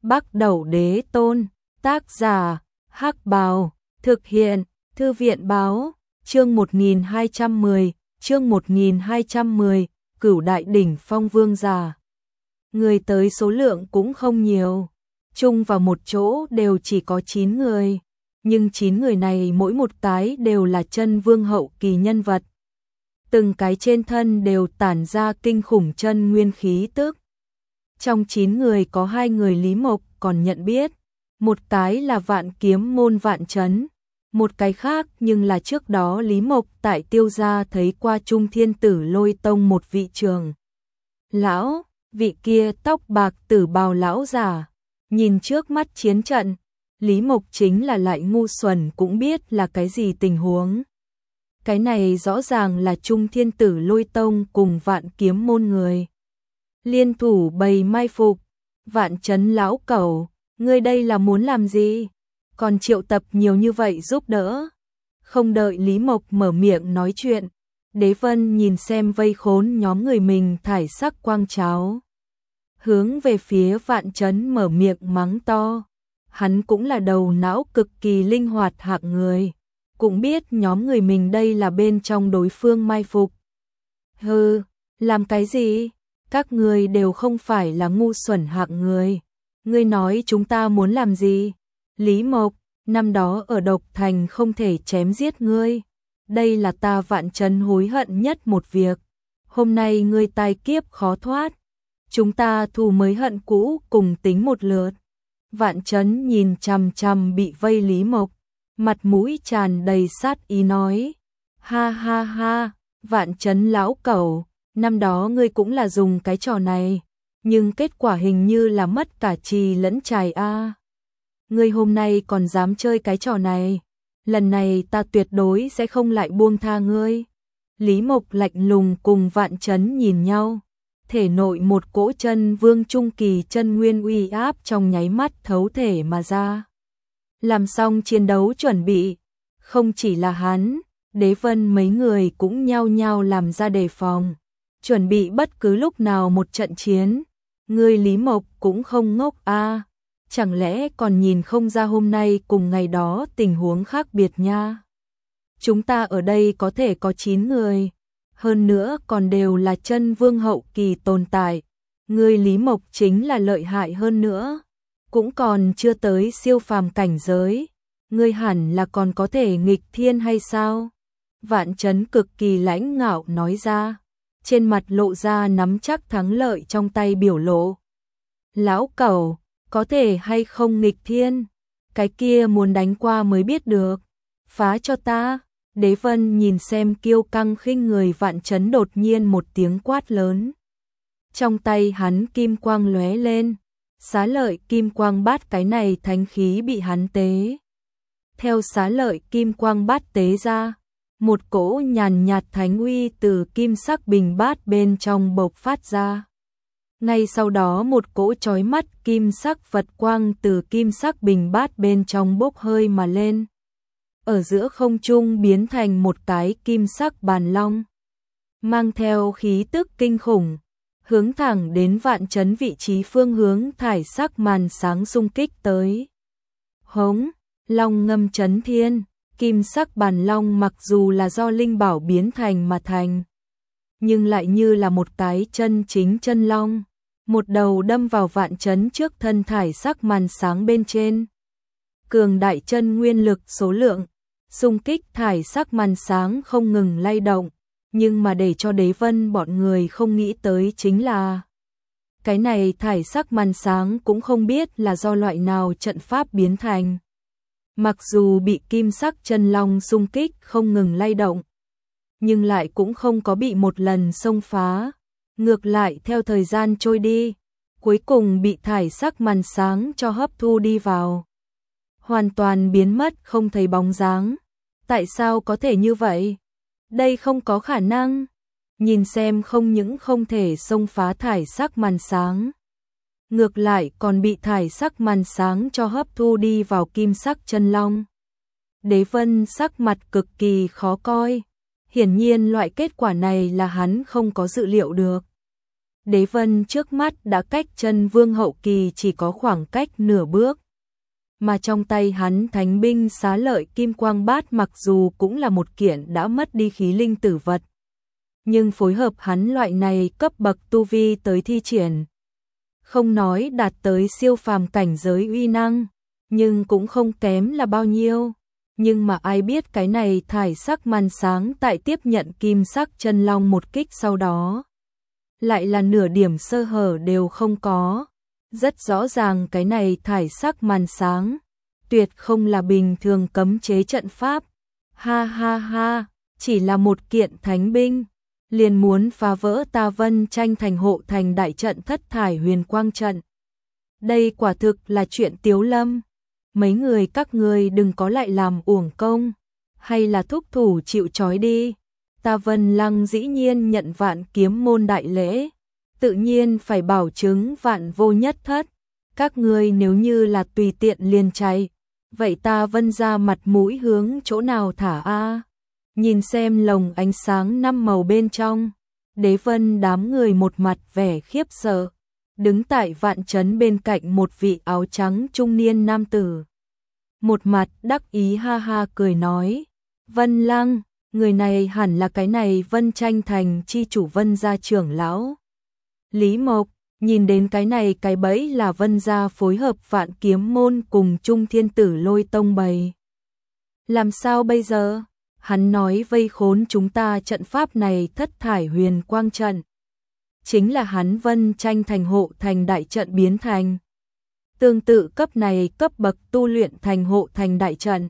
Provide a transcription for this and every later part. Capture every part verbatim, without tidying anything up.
Bắc Đẩu Đế Tôn, tác giả, Hắc Bào, thực hiện, Thư viện báo, chương một nghìn hai trăm mười, chương một nghìn hai trăm mười, Cửu Đại Đỉnh Phong Vương giả. Người tới số lượng cũng không nhiều, chung vào một chỗ đều chỉ có chín người, nhưng chín người này mỗi một cái đều là chân vương hậu kỳ nhân vật. Từng cái trên thân đều tản ra kinh khủng chân nguyên khí tức. Trong chín người có hai người Lý Mộc còn nhận biết, một cái là Vạn Kiếm Môn Vạn Chấn, một cái khác nhưng là trước đó Lý Mộc tại Tiêu gia thấy qua Trung Thiên Tử Lôi Tông một vị trường lão, vị kia tóc bạc tử bào lão giả. Nhìn trước mắt chiến trận, Lý Mộc chính là lại ngu xuẩn cũng biết là cái gì tình huống. Cái này rõ ràng là Trung Thiên Tử Lôi Tông cùng Vạn Kiếm Môn người liên thủ bày mai phục. Vạn Chấn lão cẩu, ngươi đây là muốn làm gì? Còn triệu tập nhiều như vậy giúp đỡ. Không đợi Lý Mộc mở miệng nói chuyện, Đế Vân nhìn xem vây khốn nhóm người mình thải sắc quang cháo, hướng về phía Vạn Chấn mở miệng mắng to. Hắn cũng là đầu não cực kỳ linh hoạt hạng người, cũng biết nhóm người mình đây là bên trong đối phương mai phục. Hừ, làm cái gì? Các người đều không phải là ngu xuẩn hạng người. Ngươi nói chúng ta muốn làm gì? Lý Mộc, năm đó ở Độc Thành không thể chém giết ngươi. Đây là ta Vạn Chấn hối hận nhất một việc. Hôm nay ngươi tai kiếp khó thoát. Chúng ta thù mới hận cũ cùng tính một lượt. Vạn Chấn nhìn chằm chằm bị vây Lý Mộc, mặt mũi tràn đầy sát ý nói. Ha ha ha, Vạn Chấn lão cẩu, năm đó ngươi cũng là dùng cái trò này, nhưng kết quả hình như là mất cả trì lẫn trài a. Ngươi hôm nay còn dám chơi cái trò này, lần này ta tuyệt đối sẽ không lại buông tha ngươi. Lý Mộc lạnh lùng cùng Vạn Chấn nhìn nhau, thể nội một cỗ chân vương trung kỳ chân nguyên uy áp trong nháy mắt thấu thể mà ra. Làm xong chiến đấu chuẩn bị, không chỉ là hắn, Đế Vân mấy người cũng nhao nhao làm ra đề phòng, chuẩn bị bất cứ lúc nào một trận chiến. Ngươi Lý Mộc cũng không ngốc a, chẳng lẽ còn nhìn không ra hôm nay cùng ngày đó tình huống khác biệt nha. Chúng ta ở đây có thể có chín người, hơn nữa còn đều là chân vương hậu kỳ tồn tại. Ngươi Lý Mộc chính là lợi hại hơn nữa, cũng còn chưa tới siêu phàm cảnh giới. Ngươi hẳn là còn có thể nghịch thiên hay sao? Vạn Chấn cực kỳ lãnh ngạo nói ra, trên mặt lộ ra nắm chắc thắng lợi trong tay biểu lộ. Lão cẩu, có thể hay không nghịch thiên? Cái kia muốn đánh qua mới biết được. Phá cho ta. Đế Vân nhìn xem kiêu căng khinh người Vạn Chấn đột nhiên một tiếng quát lớn. Trong tay hắn kim quang lóe lên, xá lợi kim quang bát cái này thánh khí bị hắn tế. Theo xá lợi kim quang bát tế ra, một cỗ nhàn nhạt thánh uy từ kim sắc bình bát bên trong bộc phát ra. Ngay sau đó một cỗ chói mắt kim sắc Phật quang từ kim sắc bình bát bên trong bốc hơi mà lên. Ở giữa không trung biến thành một cái kim sắc bàn long, mang theo khí tức kinh khủng, hướng thẳng đến Vạn Chấn vị trí phương hướng thải sắc màn sáng xung kích tới. Hống, long ngâm chấn thiên, kim sắc bàn long mặc dù là do linh bảo biến thành mà thành, nhưng lại như là một cái chân chính chân long, một đầu đâm vào Vạn Chấn trước thân thải sắc màn sáng bên trên. Cường đại chân nguyên lực số lượng xung kích thải sắc màn sáng không ngừng lay động, nhưng mà để cho Đế Vân bọn người không nghĩ tới chính là cái này thải sắc màn sáng cũng không biết là do loại nào trận pháp biến thành. Mặc dù bị kim sắc chân long xung kích không ngừng lay động, nhưng lại cũng không có bị một lần xông phá, ngược lại theo thời gian trôi đi, cuối cùng bị thải sắc màn sáng cho hấp thu đi vào, hoàn toàn biến mất không thấy bóng dáng. Tại sao có thể như vậy? Đây không có khả năng. Nhìn xem không những không thể xông phá thải sắc màn sáng, ngược lại còn bị thải sắc màn sáng cho hấp thu đi vào kim sắc chân long. Đế Vân sắc mặt cực kỳ khó coi. Hiển nhiên loại kết quả này là hắn không có dự liệu được. Đế vân trước mắt đã cách chân vương hậu kỳ chỉ có khoảng cách nửa bước. Mà trong tay hắn thánh binh xá lợi kim quang bát mặc dù cũng là một kiện đã mất đi khí linh tử vật. Nhưng phối hợp hắn loại này cấp bậc tu vi tới thi triển. Không nói đạt tới siêu phàm cảnh giới uy năng, nhưng cũng không kém là bao nhiêu. Nhưng mà ai biết cái này thải sắc màn sáng tại tiếp nhận kim sắc chân long một kích sau đó. Lại là nửa điểm sơ hở đều không có. Rất rõ ràng cái này thải sắc màn sáng. Tuyệt không là bình thường cấm chế trận pháp. Ha ha ha, chỉ là một kiện thánh binh. Liền muốn phá vỡ ta Vân Tranh thành hộ thành đại trận thất thải huyền quang trận. Đây quả thực là chuyện tiếu lâm. Mấy người các ngươi đừng có lại làm uổng công. Hay là thúc thủ chịu trói đi. Ta Vân Lăng dĩ nhiên nhận vạn kiếm môn đại lễ. Tự nhiên phải bảo chứng vạn vô nhất thất. Các ngươi nếu như là tùy tiện liền chạy. Vậy ta Vân ra mặt mũi hướng chỗ nào thả a? Nhìn xem lồng ánh sáng năm màu bên trong. Đế vân đám người một mặt vẻ khiếp sợ. Đứng tại vạn trấn bên cạnh một vị áo trắng trung niên nam tử. Một mặt đắc ý ha ha cười nói. Vân Lăng, người này hẳn là cái này Vân Tranh thành chi chủ Vân gia trưởng lão. Lý Mộc, nhìn đến cái này cái bẫy là Vân gia phối hợp vạn kiếm môn cùng Trung Thiên Tử Lôi Tông bày. Làm sao bây giờ? Hắn nói vây khốn chúng ta trận pháp này thất thải huyền quang trận. Chính là hắn Vân Tranh thành hộ thành đại trận biến thành. Tương tự cấp này cấp bậc tu luyện thành hộ thành đại trận.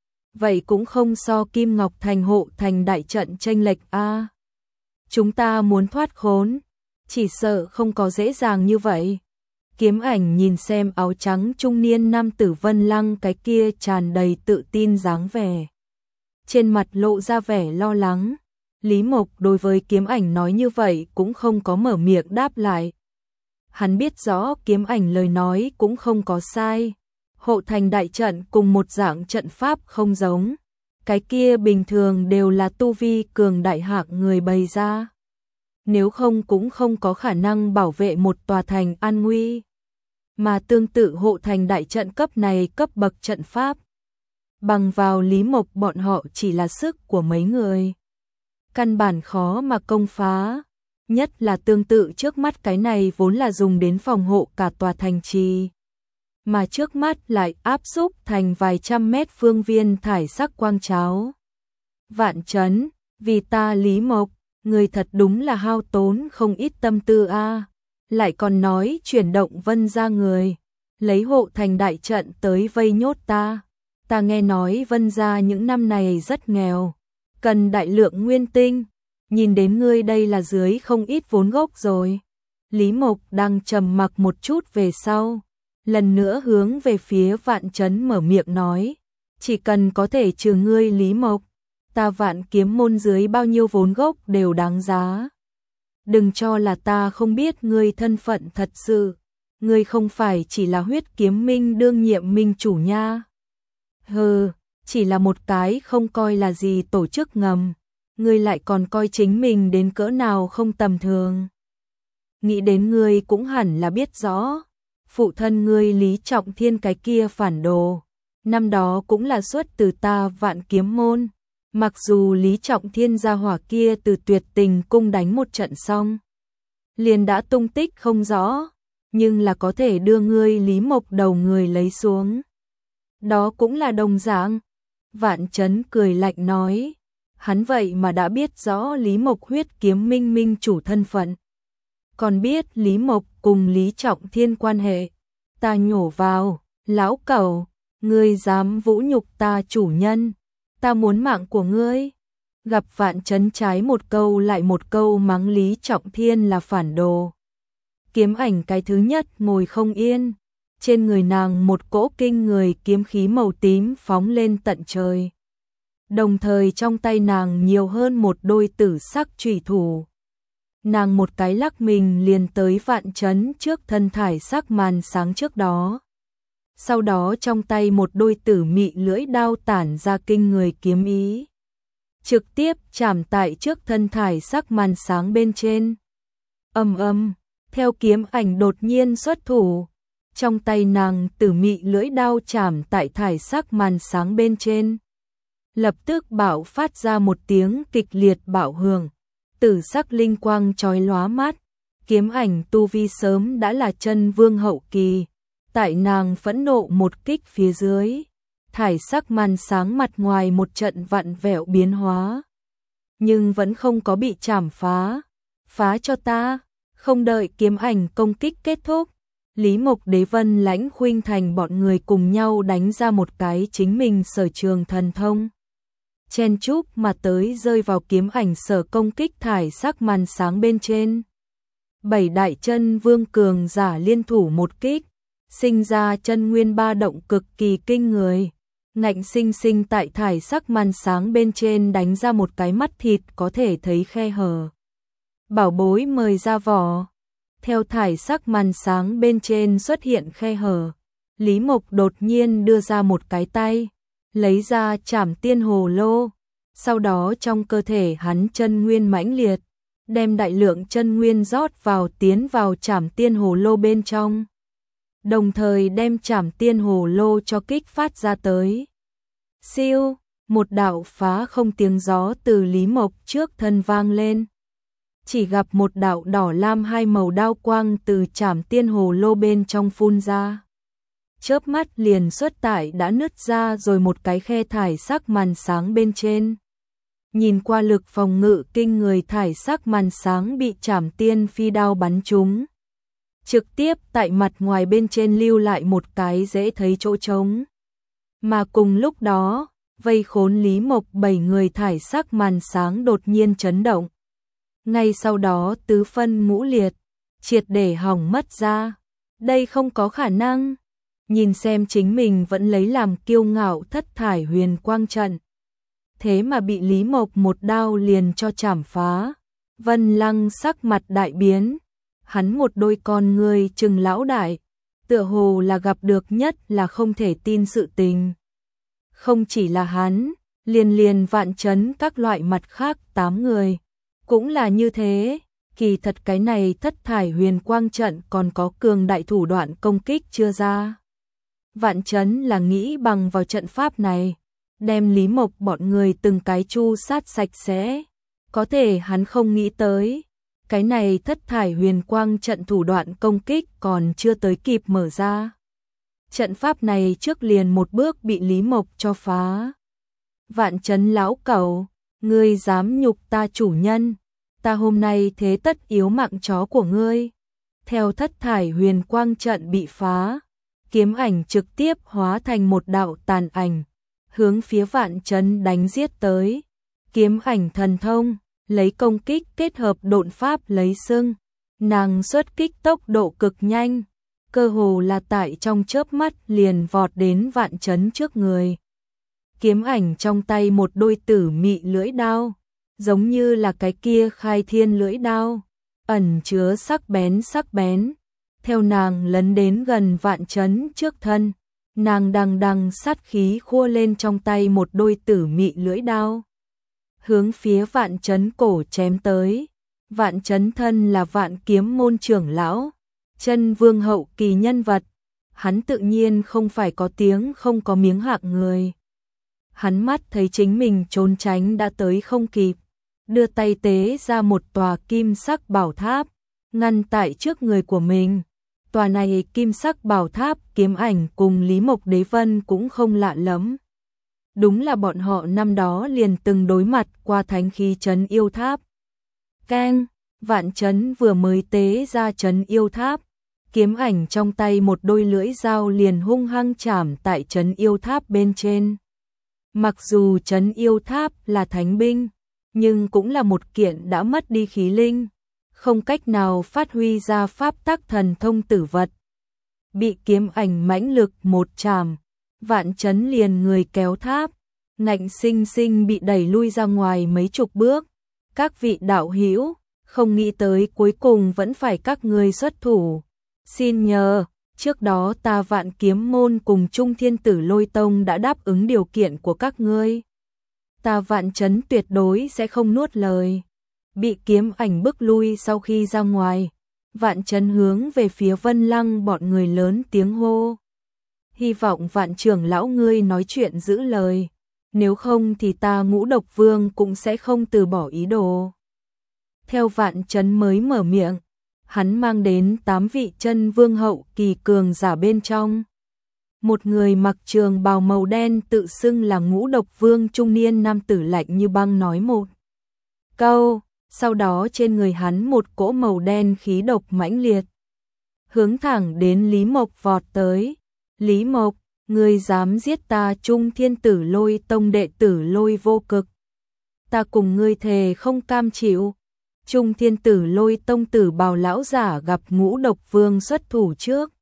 Vậy cũng không so Kim Ngọc thành hộ thành đại trận chênh lệch a. Chúng ta muốn thoát khốn, chỉ sợ không có dễ dàng như vậy. Kiếm Ảnh nhìn xem áo trắng trung niên nam tử Vân Lăng cái kia tràn đầy tự tin dáng vẻ. Trên mặt lộ ra vẻ lo lắng. Lý Mộc đối với Kiếm Ảnh nói như vậy cũng không có mở miệng đáp lại. Hắn biết rõ Kiếm Ảnh lời nói cũng không có sai. Hộ thành đại trận cùng một dạng trận pháp không giống. Cái kia bình thường đều là tu vi cường đại hạng người bày ra. Nếu không cũng không có khả năng bảo vệ một tòa thành an nguy. Mà tương tự hộ thành đại trận cấp này cấp bậc trận pháp. Bằng vào Lý Mộc bọn họ chỉ là sức của mấy người. Căn bản khó mà công phá. Nhất là tương tự trước mắt cái này vốn là dùng đến phòng hộ cả tòa thành trì. Mà trước mắt lại áp xúc thành vài trăm mét phương viên thải sắc quang cháo. Vạn Trấn, vì ta Lý Mộc, người thật đúng là hao tốn không ít tâm tư a. Lại còn nói chuyển động Vân ra người, lấy hộ thành đại trận tới vây nhốt ta. Ta nghe nói Vân gia những năm này rất nghèo, cần đại lượng nguyên tinh, nhìn đến ngươi đây là dưới không ít vốn gốc rồi. Lý Mộc đang trầm mặc một chút về sau, lần nữa hướng về phía Vạn Trấn mở miệng nói, chỉ cần có thể trừ ngươi Lý Mộc, ta Vạn kiếm môn dưới bao nhiêu vốn gốc đều đáng giá. Đừng cho là ta không biết ngươi thân phận thật sự, ngươi không phải chỉ là huyết kiếm minh đương nhiệm minh chủ nha. Hừ, chỉ là một cái không coi là gì tổ chức ngầm, ngươi lại còn coi chính mình đến cỡ nào không tầm thường. Nghĩ đến ngươi cũng hẳn là biết rõ, phụ thân ngươi Lý Trọng Thiên cái kia phản đồ, năm đó cũng là xuất từ ta Vạn kiếm môn. Mặc dù Lý Trọng Thiên gia hỏa kia từ Tuyệt Tình cung đánh một trận xong, liền đã tung tích không rõ, nhưng là có thể đưa ngươi Lý Mộc đầu người lấy xuống. Đó cũng là đồng dạng. Vạn Trấn cười lạnh nói, hắn vậy mà đã biết rõ Lý Mộc huyết kiếm minh minh chủ thân phận. Còn biết Lý Mộc cùng Lý Trọng Thiên quan hệ. Ta nhổ vào, lão cẩu, ngươi dám vũ nhục ta chủ nhân, ta muốn mạng của ngươi. Gặp Vạn Trấn trái một câu lại một câu mắng Lý Trọng Thiên là phản đồ. Kiếm Ảnh cái thứ nhất ngồi không yên. Trên người nàng một cỗ kinh người kiếm khí màu tím phóng lên tận trời. Đồng thời trong tay nàng nhiều hơn một đôi tử sắc chủy thủ. Nàng một cái lắc mình liền tới Vạn Trấn trước thân thải sắc màn sáng trước đó. Sau đó trong tay một đôi tử mị lưỡi đao tản ra kinh người kiếm ý. Trực tiếp chạm tại trước thân thải sắc màn sáng bên trên. Ầm ầm, Theo kiếm ảnh đột nhiên xuất thủ, trong tay nàng tử mị lưỡi đao chảm tại thải sắc màn sáng bên trên. Lập tức bạo phát ra một tiếng kịch liệt bạo hưởng, tử sắc linh quang chói lóa mắt. Kiếm ảnh tu vi sớm đã là chân vương hậu kỳ, tại nàng phẫn nộ một kích phía dưới, thải sắc màn sáng mặt ngoài một trận vặn vẹo biến hóa, nhưng vẫn không có bị chảm phá. Phá cho ta! Không đợi kiếm ảnh công kích kết thúc, Lý Mộc Đế Vân Lãnh Khuynh Thành bọn người cùng nhau đánh ra một cái chính mình sở trường thần thông. Chen chúc mà tới rơi vào kiếm ảnh sở công kích thải sắc màn sáng bên trên. Bảy đại chân vương cường giả liên thủ một kích, sinh ra chân nguyên ba động cực kỳ kinh người. Ngạnh sinh sinh tại thải sắc màn sáng bên trên đánh ra một cái mắt thịt có thể thấy khe hở. Bảo bối mời ra vỏ. Theo thải sắc màn sáng bên trên xuất hiện khe hở, Lý Mộc đột nhiên đưa ra một cái tay, lấy ra Trảm Tiên Hồ Lô. Sau đó trong cơ thể hắn chân nguyên mãnh liệt, đem đại lượng chân nguyên rót vào tiến vào Trảm Tiên Hồ Lô bên trong. Đồng thời đem Trảm Tiên Hồ Lô cho kích phát ra tới. Siêu, một đạo phá không tiếng gió từ Lý Mộc trước thân vang lên. Chỉ gặp một đạo đỏ lam hai màu đao quang từ Trảm Tiên Hồ Lô bên trong phun ra. Chớp mắt liền xuất tại đã nứt ra rồi một cái khe thải sắc màn sáng bên trên. Nhìn qua lực phòng ngự kinh người, thải sắc màn sáng bị Trảm Tiên phi đao bắn trúng. Trực tiếp tại mặt ngoài bên trên lưu lại một cái dễ thấy chỗ trống. Mà cùng lúc đó, vây khốn Lý Mộc bảy người thải sắc màn sáng đột nhiên chấn động. Ngay sau đó tứ phân ngũ liệt, triệt để hỏng mất ra. Đây không có khả năng. Nhìn xem chính mình vẫn lấy làm kiêu ngạo thất thải huyền quang trận. Thế mà bị Lý Mộc một đao liền cho chảm phá. Vân Lăng sắc mặt đại biến. Hắn một đôi con ngươi trừng lão đại, tựa hồ là gặp được nhất là không thể tin sự tình. Không chỉ là hắn, liền liền Vạn Chấn các loại mặt khác tám người. Cũng là như thế, kỳ thật cái này thất thải huyền quang trận còn có cường đại thủ đoạn công kích chưa ra. Vạn Chấn là nghĩ bằng vào trận pháp này, đem Lý Mộc bọn người từng cái chu sát sạch sẽ. Có thể hắn không nghĩ tới, cái này thất thải huyền quang trận thủ đoạn công kích còn chưa tới kịp mở ra. Trận pháp này trước liền một bước bị Lý Mộc cho phá. Vạn Chấn lão cẩu, ngươi dám nhục ta chủ nhân, ta hôm nay thế tất yếu mạng chó của ngươi. Theo thất thải huyền quang trận bị phá, kiếm ảnh trực tiếp hóa thành một đạo tàn ảnh, hướng phía Vạn Chấn đánh giết tới. Kiếm ảnh thần thông, lấy công kích kết hợp độn pháp lấy xưng, nàng xuất kích tốc độ cực nhanh, cơ hồ là tại trong chớp mắt liền vọt đến Vạn Chấn trước người. Kiếm ảnh trong tay một đôi tử mị lưỡi đao, giống như là cái kia khai thiên lưỡi đao, ẩn chứa sắc bén sắc bén. Theo nàng lấn đến gần Vạn Chấn trước thân, nàng đằng đằng sát khí khua lên trong tay một đôi tử mị lưỡi đao, hướng phía Vạn Chấn cổ chém tới. Vạn Chấn thân là Vạn Kiếm môn trưởng lão, chân vương hậu kỳ nhân vật, hắn tự nhiên không phải có tiếng không có miếng hạng người. Hắn mắt thấy chính mình trốn tránh đã tới không kịp, đưa tay tế ra một tòa kim sắc bảo tháp, ngăn tại trước người của mình. Tòa này kim sắc bảo tháp kiếm ảnh cùng Lý Mộc Đế Vân cũng không lạ lắm. Đúng là bọn họ năm đó liền từng đối mặt qua thánh khí trấn yêu tháp. Keng, Vạn Chấn vừa mới tế ra trấn yêu tháp, kiếm ảnh trong tay một đôi lưỡi dao liền hung hăng chảm tại trấn yêu tháp bên trên. Mặc dù trấn yêu tháp là thánh binh, nhưng cũng là một kiện đã mất đi khí linh, không cách nào phát huy ra pháp tắc thần thông tử vật. Bị kiếm ảnh mãnh lực một chảm, Vạn Chấn liền người kéo tháp, ngạnh sinh sinh bị đẩy lui ra ngoài mấy chục bước. Các vị đạo hữu, không nghĩ tới cuối cùng vẫn phải các ngươi xuất thủ. Xin nhờ, trước đó ta Vạn Kiếm môn cùng Trung Thiên Tử Lôi Tông đã đáp ứng điều kiện của các ngươi. Ta Vạn Chấn tuyệt đối sẽ không nuốt lời. Bị kiếm ảnh bức lui sau khi ra ngoài, Vạn Chấn hướng về phía Vân Lăng bọn người lớn tiếng hô. Hy vọng Vạn trưởng lão ngươi nói chuyện giữ lời, nếu không thì ta Ngũ Độc Vương cũng sẽ không từ bỏ ý đồ. Theo Vạn Chấn mới mở miệng, hắn mang đến tám vị chân vương hậu kỳ cường giả bên trong. Một người mặc trường bào màu đen tự xưng là Ngũ Độc Vương trung niên nam tử lạnh như băng nói một câu, sau đó trên người hắn một cỗ màu đen khí độc mãnh liệt, hướng thẳng đến Lý Mộc vọt tới. Lý Mộc, ngươi dám giết ta Trung Thiên Tử Lôi Tông đệ tử Lôi Vô Cực, ta cùng ngươi thề không cam chịu. Trung Thiên Tử Lôi Tông tử bào lão giả gặp Ngũ Độc Vương xuất thủ trước,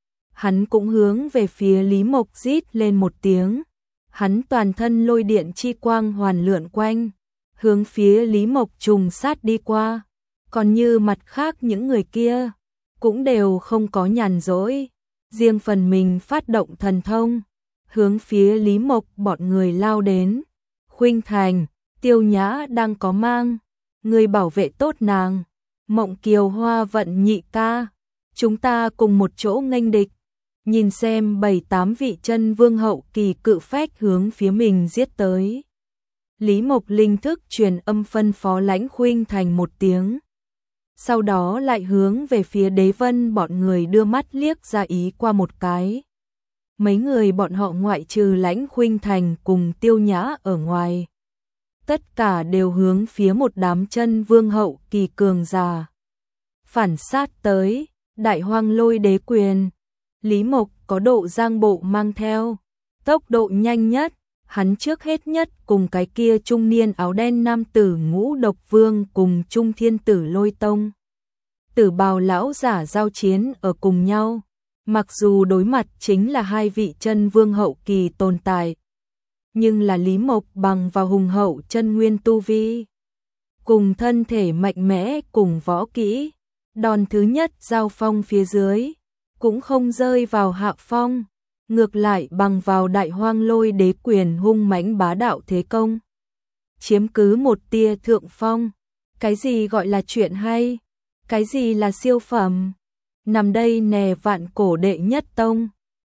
hắn cũng hướng về phía Lý Mộc rít lên một tiếng, hắn toàn thân lôi điện chi quang hoàn lượn quanh, hướng phía Lý Mộc trùng sát đi qua. Còn như mặt khác những người kia cũng đều không có nhàn rỗi, riêng phần mình phát động thần thông, hướng phía Lý Mộc bọn người lao đến. Khuynh Thành, Tiêu Nhã đang có mang, người bảo vệ tốt nàng. Mộng Kiều Hoa vận nhị ca, chúng ta cùng một chỗ nghênh địch. Nhìn xem bảy tám vị chân vương hậu kỳ cự phách hướng phía mình giết tới. Lý Mộc linh thức truyền âm phân phó Lãnh Khuynh Thành một tiếng, sau đó lại hướng về phía Đế Vân bọn người đưa mắt liếc ra ý qua một cái. Mấy người bọn họ ngoại trừ Lãnh Khuynh Thành cùng Tiêu Nhã ở ngoài, tất cả đều hướng phía một đám chân vương hậu kỳ cường giả phản sát tới. Đại Hoang Lôi Đế Quyền, Lý Mộc có độ giang bộ mang theo, tốc độ nhanh nhất, hắn trước hết nhất cùng cái kia trung niên áo đen nam tử Ngũ Độc Vương cùng Trung Thiên Tử Lôi Tông tử bào lão giả giao chiến ở cùng nhau. Mặc dù đối mặt chính là hai vị chân vương hậu kỳ tồn tại, nhưng là Lý Mộc bằng vào hùng hậu chân nguyên tu vi, cùng thân thể mạnh mẽ cùng võ kỹ, đòn thứ nhất giao phong phía dưới, cũng không rơi vào hạ phong, ngược lại bằng vào Đại Hoang Lôi Đế Quyền hung mãnh bá đạo thế công, chiếm cứ một tia thượng phong. Cái gì gọi là chuyện hay? Cái gì là siêu phẩm? Nằm đây nè vạn cổ đệ nhất tông.